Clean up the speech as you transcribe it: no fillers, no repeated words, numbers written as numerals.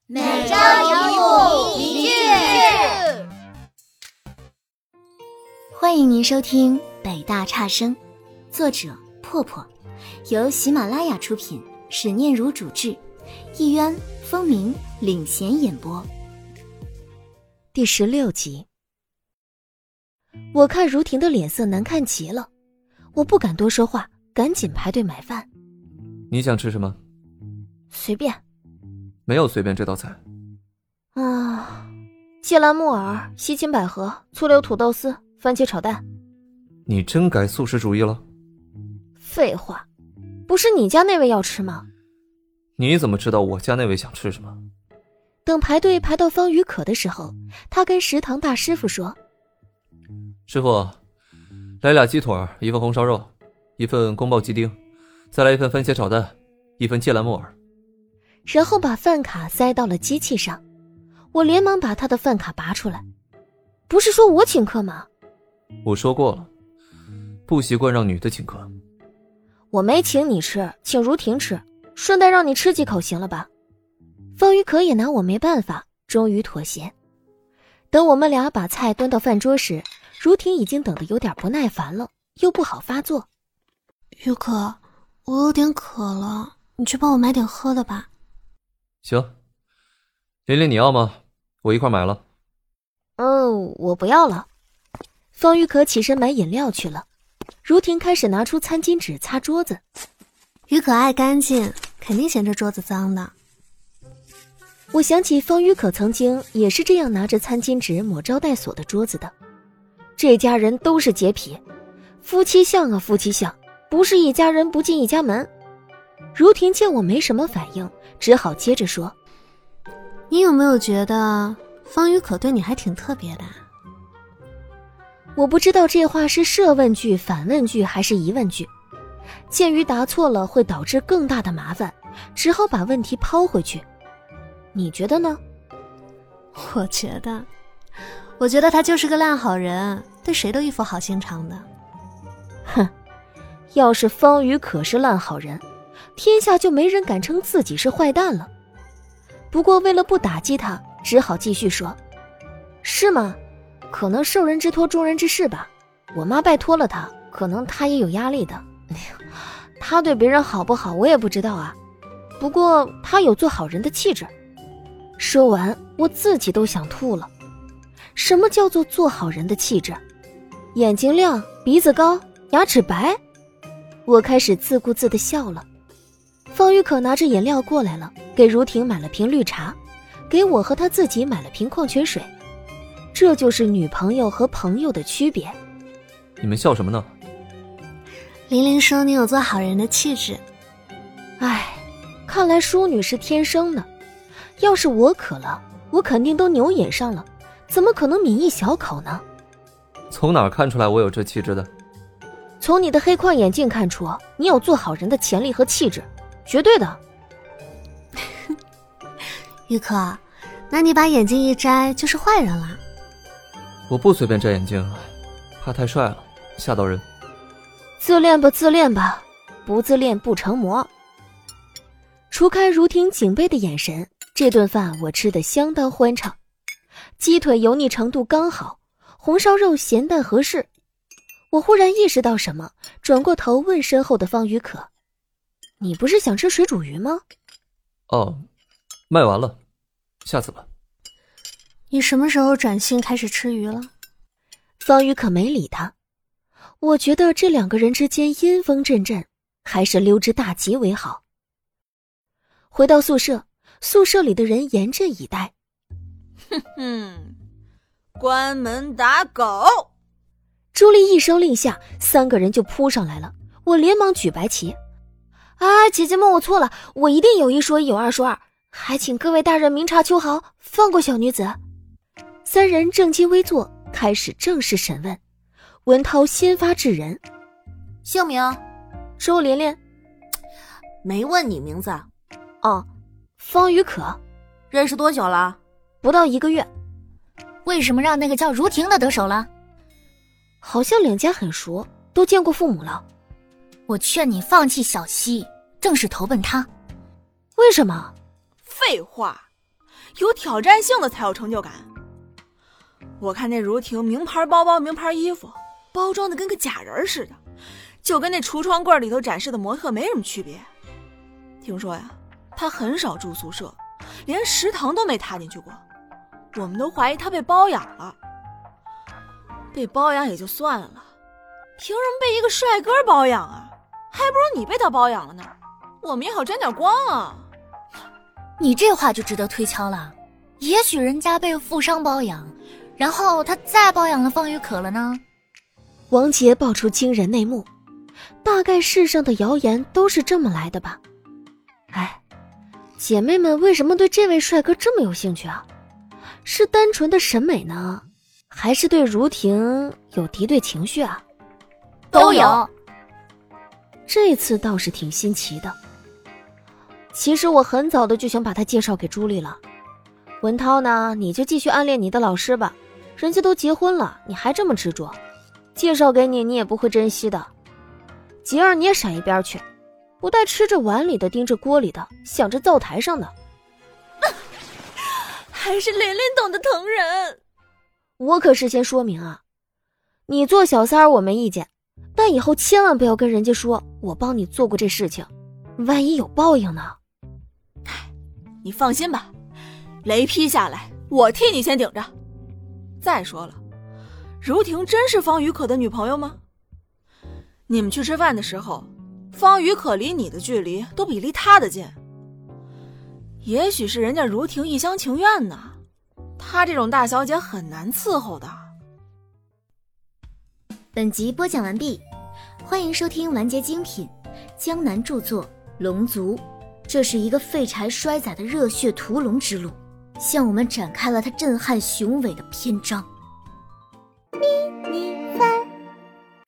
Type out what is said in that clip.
每周一句。 欢迎您收听北大差生，作者破破，由喜马拉雅出品，史念如主制，一渊、风鸣领衔演播。 第16集。我看如婷的脸色难看极了，我不敢多说话，赶紧排队买饭。 你想吃什么？ 随便。 没有随便这道菜。 芥蓝木耳、西芹百合、醋溜土豆丝、番茄炒蛋。 你真改素食主义了？ 废话，不是你家那位要吃吗？ 你怎么知道我家那位想吃什么？ 等排队排到方宇可的时候，他跟食堂大师傅说： 师傅，来俩鸡腿，一份红烧肉，一份宫爆鸡丁，再来一份番茄炒蛋，一份芥蓝木耳。 然后把饭卡塞到了机器上，我连忙把他的饭卡拔出来。不是说我请客吗？ 我说过了，不习惯让女的请客。 我没请你吃，请如婷吃，顺带让你吃几口行了吧？方宇可也拿我没办法，终于妥协。等我们俩把菜端到饭桌时，如婷已经等得有点不耐烦了，又不好发作。 宇可，我有点渴了，你去帮我买点喝的吧。 行，琳琳你要吗？我一块买了。 我不要了。方玉可起身买饮料去了，如婷开始拿出餐巾纸擦桌子。 宇可爱干净，肯定嫌这桌子脏的。 我想起方玉可曾经也是这样拿着餐巾纸抹招待所的桌子的。这家人都是洁癖，夫妻相啊夫妻相，不是一家人不进一家门。如婷见我没什么反应，只好接着说： 你有没有觉得方宇可对你还挺特别的？ 我不知道这话是设问句、反问句还是疑问句。鉴于答错了会导致更大的麻烦，只好把问题抛回去。你觉得呢？ 我觉得他就是个烂好人，对谁都一副好心肠的。 哼，要是方宇可是烂好人，天下就没人敢称自己是坏蛋了。不过为了不打击他，只好继续说：是吗？可能受人之托忠人之事吧，我妈拜托了他，可能他也有压力的。他对别人好不好我也不知道啊，不过他有做好人的气质。说完我自己都想吐了。什么叫做做好人的气质？眼睛亮，鼻子高，牙齿白？我开始自顾自地笑了。方宇可拿着饮料过来了，给如婷买了瓶绿茶，给我和他自己买了瓶矿泉水。这就是女朋友和朋友的区别。 你们笑什么呢？ 琳琳说你有做好人的气质。 看来淑女是天生的。要是我渴了，我肯定都牛饮上了，怎么可能抿一小口呢？ 从哪儿看出来我有这气质的？ 从你的黑框眼镜看出，你有做好人的潜力和气质，绝对的。 宇可，那你把眼镜一摘就是坏人了。 我不随便摘眼镜，怕太帅了，吓到人。 自恋吧自恋吧，不自恋不成魔。除开如婷警备的眼神，这顿饭我吃得相当欢畅。鸡腿油腻程度刚好，红烧肉咸淡合适。我忽然意识到什么，转过头问身后的方宇可：你不是想吃水煮鱼吗？ 卖完了，下次吧。 你什么时候转性开始吃鱼了？ 方宇可没理他。我觉得这两个人之间阴风阵阵，还是溜之大吉为好。回到宿舍，宿舍里的人严阵以待。 关门打狗。 朱莉一声令下，3个人就扑上来了。我连忙举白旗：姐姐们，我错了，我一定有一说一，有二说二，还请各位大人明察秋毫，放过小女子。3人正襟危坐，开始正式审问。文涛先发制人： 姓名？ 周连连。 没问你名字。 方宇可。 认识多久了？ 不到1个月。 为什么让那个叫如婷的得手了？ 好像两家很熟，都见过父母了。 我劝你放弃小溪，正式投奔他。 为什么？ 废话， 有挑战性的才有成就感。我看那如婷名牌包包、名牌衣服，包装的跟个假人似的，就跟那橱窗柜里头展示的模特没什么区别。听说呀，她很少住宿舍，连食堂都没踏进去过。我们都怀疑她被包养了。被包养也就算了，凭什么被一个帅哥包养啊？还不如你被他包养了呢，我们也好沾点光啊。 你这话就值得推敲了，也许人家被富商包养，然后他再包养了方宇可了呢。 王杰爆出惊人内幕，大概世上的谣言都是这么来的吧。哎，姐妹们为什么对这位帅哥这么有兴趣啊？是单纯的审美呢，还是对如婷有敌对情绪啊？ 都有。 这次倒是挺新奇的。其实我很早的就想把他介绍给朱莉了。文涛呢，你就继续暗恋你的老师吧，人家都结婚了，你还这么执着，介绍给你，你也不会珍惜的。吉儿你也闪一边去，不带吃着碗里的盯着锅里的，想着灶台上的。 还是琳琳懂得疼人。 我可事先说明啊，你做小三儿我没意见，但以后千万不要跟人家说我帮你做过这事情，万一有报应呢。 你放心吧，雷劈下来我替你先顶着。再说了，如婷真是方宇可的女朋友吗？你们去吃饭的时候，方宇可离你的距离都比离他的近。也许是人家如婷一厢情愿呢，她这种大小姐很难伺候的。 本集播讲完毕，欢迎收听完结精品，江南著作龙族。这是一个废柴衰仔的热血屠龙之路，向我们展开了他震撼雄伟的篇章。迷你番